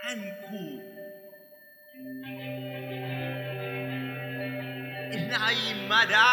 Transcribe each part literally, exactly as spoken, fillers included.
عنكو إنعي مدى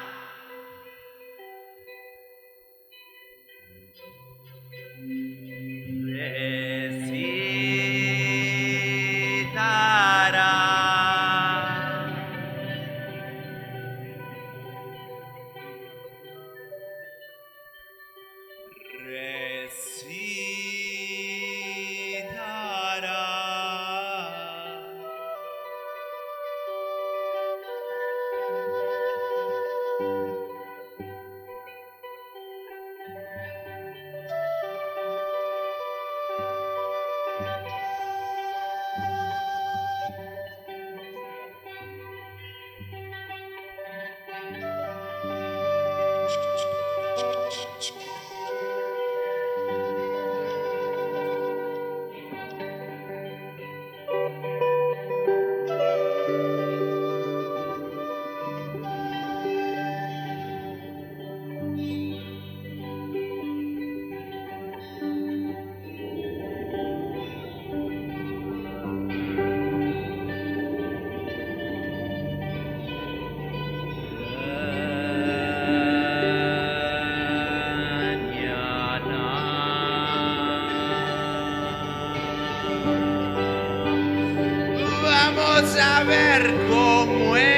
Vamos a ver cómo es.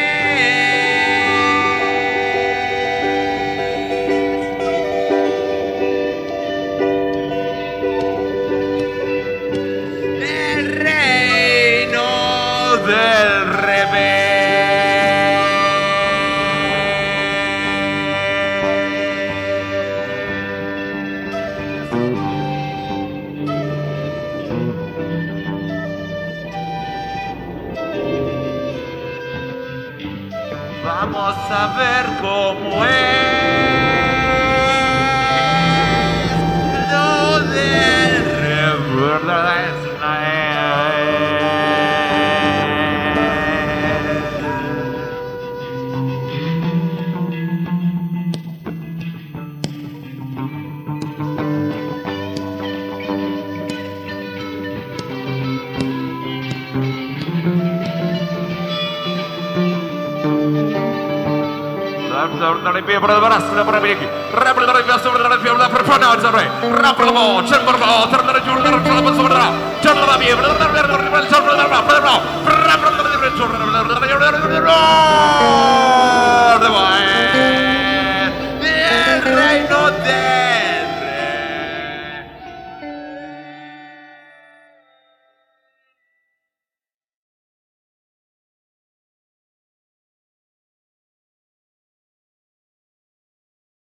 El reino del revés. Vamos a ver cómo es lo del revés. Dari pihak berbaras sudah memiliki rapor dari pihak saudara dari pihak performa sampai rapor mau cenderung mau terdengar jual dari pihak saudara cenderung lebih benar-benar dari pihak saudara rapor rapor dari pihak saudara